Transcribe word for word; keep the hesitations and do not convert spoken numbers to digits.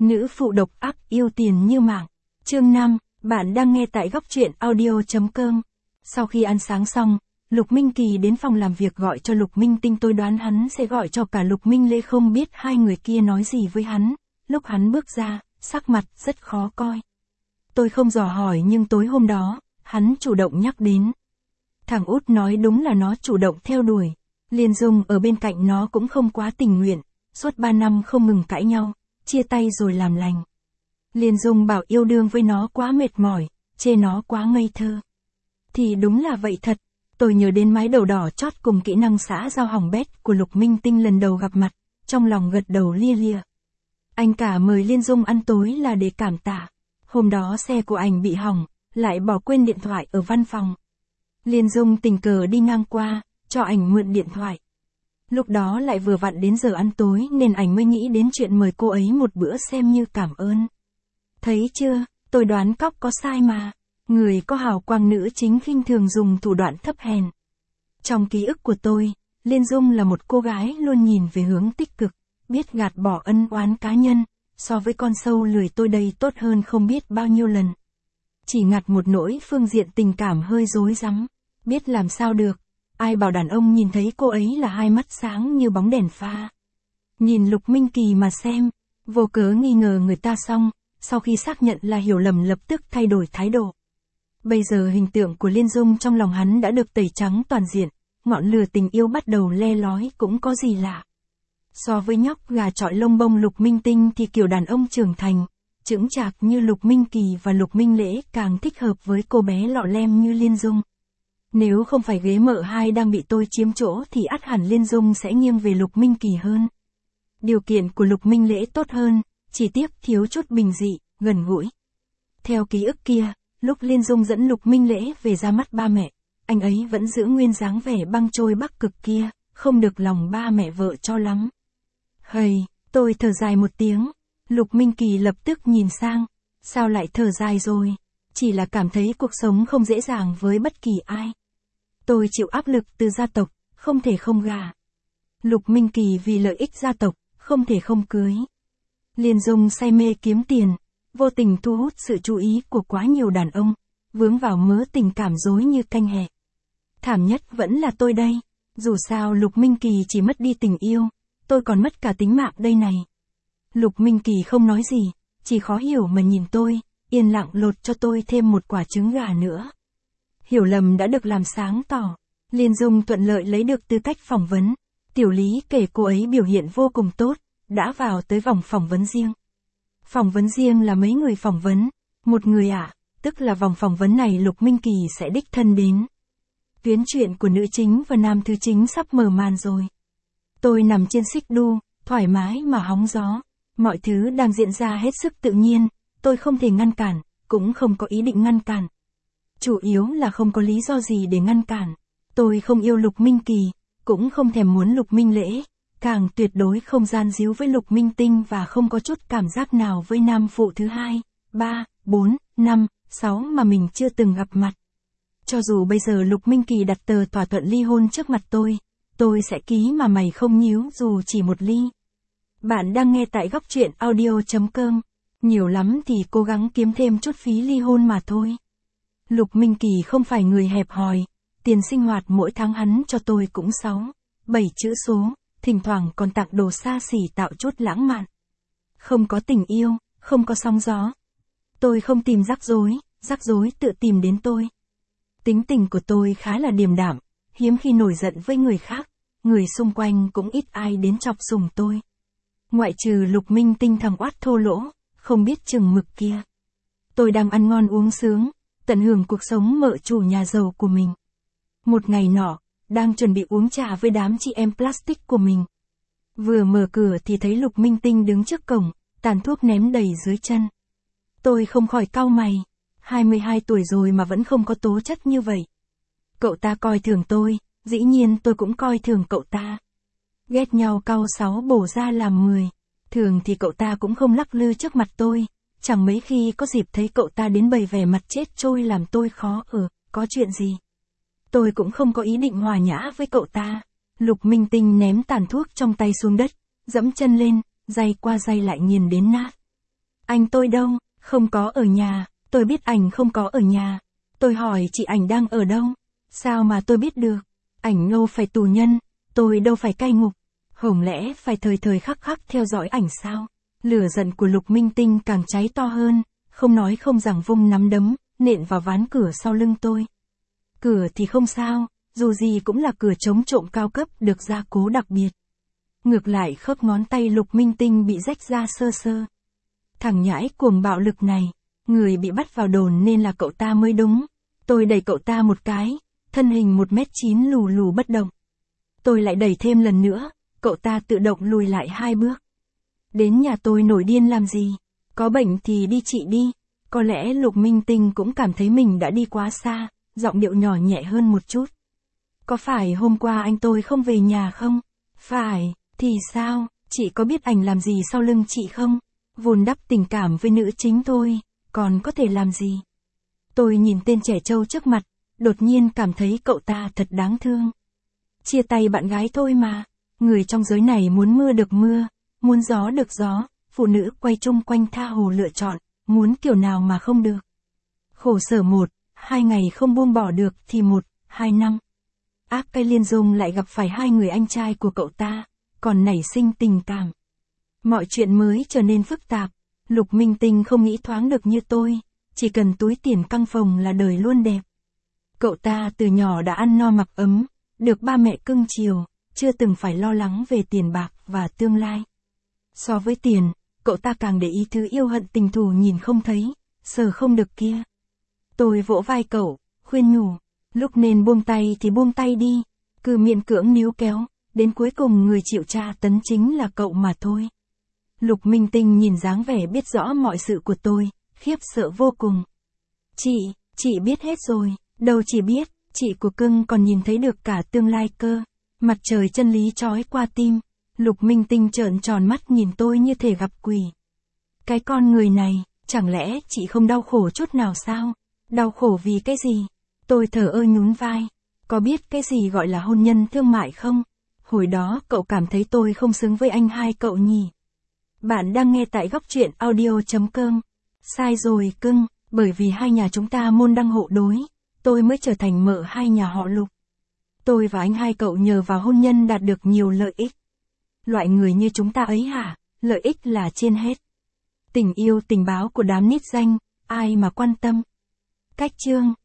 Nữ phụ độc ác yêu tiền như mạng. Chương năm, bạn đang nghe tại góc truyện audio.com. Sau khi ăn sáng xong, Lục Minh Kỳ đến phòng làm việc gọi cho Lục Minh Tinh, tôi đoán hắn sẽ gọi cho cả Lục Minh Lễ, không biết hai người kia nói gì với hắn. Lúc hắn bước ra, sắc mặt rất khó coi. Tôi không dò hỏi nhưng tối hôm đó, hắn chủ động nhắc đến. Thằng út nói đúng là nó chủ động theo đuổi. Liên Dung ở bên cạnh nó cũng không quá tình nguyện, suốt ba năm không ngừng cãi nhau, chia tay rồi làm lành. Liên Dung bảo yêu đương với nó quá mệt mỏi, chê nó quá ngây thơ. Thì đúng là vậy thật, tôi nhớ đến mái đầu đỏ chót cùng kỹ năng xã giao hỏng bét của Lục Minh Tinh lần đầu gặp mặt, trong lòng gật đầu lia lịa. Anh cả mời Liên Dung ăn tối là để cảm tạ. Hôm đó xe của anh bị hỏng, lại bỏ quên điện thoại ở văn phòng. Liên Dung tình cờ đi ngang qua, cho ảnh mượn điện thoại. Lúc đó lại vừa vặn đến giờ ăn tối nên ảnh mới nghĩ đến chuyện mời cô ấy một bữa xem như cảm ơn. Thấy chưa, tôi đoán cóc có sai mà. Người có hào quang nữ chính khinh thường dùng thủ đoạn thấp hèn. Trong ký ức của tôi, Liên Dung là một cô gái luôn nhìn về hướng tích cực, biết gạt bỏ ân oán cá nhân, so với con sâu lười tôi đây tốt hơn không biết bao nhiêu lần. Chỉ ngặt một nỗi phương diện tình cảm hơi rối rắm, biết làm sao được, ai bảo đàn ông nhìn thấy cô ấy là hai mắt sáng như bóng đèn pha. Nhìn Lục Minh Kỳ mà xem, vô cớ nghi ngờ người ta xong, sau khi xác nhận là hiểu lầm lập tức thay đổi thái độ. Bây giờ hình tượng của Liên Dung trong lòng hắn đã được tẩy trắng toàn diện, ngọn lửa tình yêu bắt đầu le lói cũng có gì lạ. So với nhóc gà chọi lông bông Lục Minh Tinh thì kiểu đàn ông trưởng thành, chững chạc như Lục Minh Kỳ và Lục Minh Lễ càng thích hợp với cô bé lọ lem như Liên Dung. Nếu không phải ghế mợ hai đang bị tôi chiếm chỗ thì ắt hẳn Liên Dung sẽ nghiêng về Lục Minh Kỳ hơn. Điều kiện của Lục Minh Lễ tốt hơn, chỉ tiếc thiếu chút bình dị, gần gũi. Theo ký ức kia, lúc Liên Dung dẫn Lục Minh Lễ về ra mắt ba mẹ, anh ấy vẫn giữ nguyên dáng vẻ băng trôi Bắc Cực kia, không được lòng ba mẹ vợ cho lắm. Hầy, tôi thở dài một tiếng. Lục Minh Kỳ lập tức nhìn sang. Sao lại thở dài rồi? Chỉ là cảm thấy cuộc sống không dễ dàng với bất kỳ ai. Tôi chịu áp lực từ gia tộc, không thể không gả. Lục Minh Kỳ vì lợi ích gia tộc, không thể không cưới. Liên Dung say mê kiếm tiền, vô tình thu hút sự chú ý của quá nhiều đàn ông, vướng vào mớ tình cảm rối như canh hẹ. Thảm nhất vẫn là tôi đây. Dù sao Lục Minh Kỳ chỉ mất đi tình yêu, tôi còn mất cả tính mạng đây này. Lục Minh Kỳ không nói gì, chỉ khó hiểu mà nhìn tôi, yên lặng lột cho tôi thêm một quả trứng gà nữa. Hiểu lầm đã được làm sáng tỏ. Liên Dung thuận lợi lấy được tư cách phỏng vấn. Tiểu Lý kể cô ấy biểu hiện vô cùng tốt, đã vào tới vòng phỏng vấn riêng. Phỏng vấn riêng là mấy người phỏng vấn, một người ạ, à, tức là vòng phỏng vấn này Lục Minh Kỳ sẽ đích thân đến. Tuyến truyện của nữ chính và nam thứ chính sắp mở màn rồi. Tôi nằm trên xích đu, thoải mái mà hóng gió. Mọi thứ đang diễn ra hết sức tự nhiên, tôi không thể ngăn cản, cũng không có ý định ngăn cản. Chủ yếu là không có lý do gì để ngăn cản. Tôi không yêu Lục Minh Kỳ, cũng không thèm muốn Lục Minh Lễ, càng tuyệt đối không gian díu với Lục Minh Tinh và không có chút cảm giác nào với nam phụ thứ hai, ba, bốn, năm, sáu mà mình chưa từng gặp mặt. Cho dù bây giờ Lục Minh Kỳ đặt tờ thỏa thuận ly hôn trước mặt tôi, tôi sẽ ký mà mày không nhíu dù chỉ một ly. Bạn đang nghe tại góc truyện audio.com. Nhiều lắm thì cố gắng kiếm thêm chút phí ly hôn mà thôi. Lục Minh Kỳ không phải người hẹp hòi, tiền sinh hoạt mỗi tháng hắn cho tôi cũng sáu, bảy chữ số, thỉnh thoảng còn tặng đồ xa xỉ tạo chút lãng mạn. Không có tình yêu, không có sóng gió. Tôi không tìm rắc rối, rắc rối tự tìm đến tôi. Tính tình của tôi khá là điềm đạm, hiếm khi nổi giận với người khác, người xung quanh cũng ít ai đến chọc sùng tôi. Ngoại trừ Lục Minh Tinh thằng oát thô lỗ, không biết chừng mực kia. Tôi đang ăn ngon uống sướng, tận hưởng cuộc sống mợ chủ nhà giàu của mình. Một ngày nọ, đang chuẩn bị uống trà với đám chị em plastic của mình. Vừa mở cửa thì thấy Lục Minh Tinh đứng trước cổng, tàn thuốc ném đầy dưới chân. Tôi không khỏi cau mày, hai mươi hai tuổi rồi mà vẫn không có tố chất như vậy. Cậu ta coi thường tôi, dĩ nhiên tôi cũng coi thường cậu ta. Ghét nhau cau sáu bổ ra làm mười. Thường thì cậu ta cũng không lắc lư trước mặt tôi, chẳng mấy khi có dịp thấy cậu ta đến bày vẻ mặt chết trôi làm tôi khó ở, có chuyện gì. Tôi cũng không có ý định hòa nhã với cậu ta. Lục Minh Tinh ném tàn thuốc trong tay xuống đất, dẫm chân lên, giày qua giày lại nghiền đến nát. Anh tôi đâu? Không có ở nhà, tôi biết ảnh không có ở nhà. Tôi hỏi chị ảnh đang ở đâu? Sao mà tôi biết được? Ảnh đâu phải tù nhân, tôi đâu phải cai ngục. Không lẽ phải thời thời khắc khắc theo dõi ảnh sao? Lửa giận của Lục Minh Tinh càng cháy to hơn, không nói không rằng vung nắm đấm, nện vào ván cửa sau lưng tôi. Cửa thì không sao, dù gì cũng là cửa chống trộm cao cấp được gia cố đặc biệt. Ngược lại khớp ngón tay Lục Minh Tinh bị rách ra sơ sơ. Thằng nhãi cuồng bạo lực này, người bị bắt vào đồn nên là cậu ta mới đúng. Tôi đẩy cậu ta một cái, thân hình một mét chín lù lù bất động. Tôi lại đẩy thêm lần nữa, cậu ta tự động lùi lại hai bước. Đến nhà tôi nổi điên làm gì? Có bệnh thì đi trị đi. Có lẽ Lục Minh Tinh cũng cảm thấy mình đã đi quá xa, giọng điệu nhỏ nhẹ hơn một chút. Có phải hôm qua anh tôi không về nhà không? Phải, thì sao? Chị có biết ảnh làm gì sau lưng chị không? Vun đắp tình cảm với nữ chính thôi, còn có thể làm gì? Tôi nhìn tên trẻ trâu trước mặt, đột nhiên cảm thấy cậu ta thật đáng thương. Chia tay bạn gái thôi mà, người trong giới này muốn mưa được mưa, muốn gió được gió, phụ nữ quay chung quanh tha hồ lựa chọn, muốn kiểu nào mà không được. Khổ sở một, hai ngày không buông bỏ được thì một, hai năm. Ác cây Liên Dung lại gặp phải hai người anh trai của cậu ta, còn nảy sinh tình cảm. Mọi chuyện mới trở nên phức tạp, Lục Minh Tinh không nghĩ thoáng được như tôi, chỉ cần túi tiền căng phòng là đời luôn đẹp. Cậu ta từ nhỏ đã ăn no mặc ấm, được ba mẹ cưng chiều, chưa từng phải lo lắng về tiền bạc và tương lai. So với tiền, cậu ta càng để ý thứ yêu hận tình thù nhìn không thấy, sờ không được kia. Tôi vỗ vai cậu, khuyên nhủ, lúc nên buông tay thì buông tay đi, cứ miễn cưỡng níu kéo, đến cuối cùng người chịu tra tấn chính là cậu mà thôi. Lục Minh Tinh nhìn dáng vẻ biết rõ mọi sự của tôi, khiếp sợ vô cùng. Chị, chị biết hết rồi, đâu chỉ biết, chị của cưng còn nhìn thấy được cả tương lai cơ. Mặt trời chân lý chói qua tim, Lục Minh Tinh trợn tròn mắt nhìn tôi như thể gặp quỷ. Cái con người này, chẳng lẽ chị không đau khổ chút nào sao? Đau khổ vì cái gì? Tôi thở ơ nhún vai. Có biết cái gì gọi là hôn nhân thương mại không? Hồi đó cậu cảm thấy tôi không xứng với anh hai cậu nhỉ? Bạn đang nghe tại góc truyện audio chấm com. Sai rồi cưng, bởi vì hai nhà chúng ta môn đăng hộ đối, tôi mới trở thành mợ hai nhà họ Lục. Tôi và anh hai cậu nhờ vào hôn nhân đạt được nhiều lợi ích. Loại người như chúng ta ấy hả, lợi ích là trên hết. Tình yêu tình báo của đám nít danh, ai mà quan tâm. Cách chương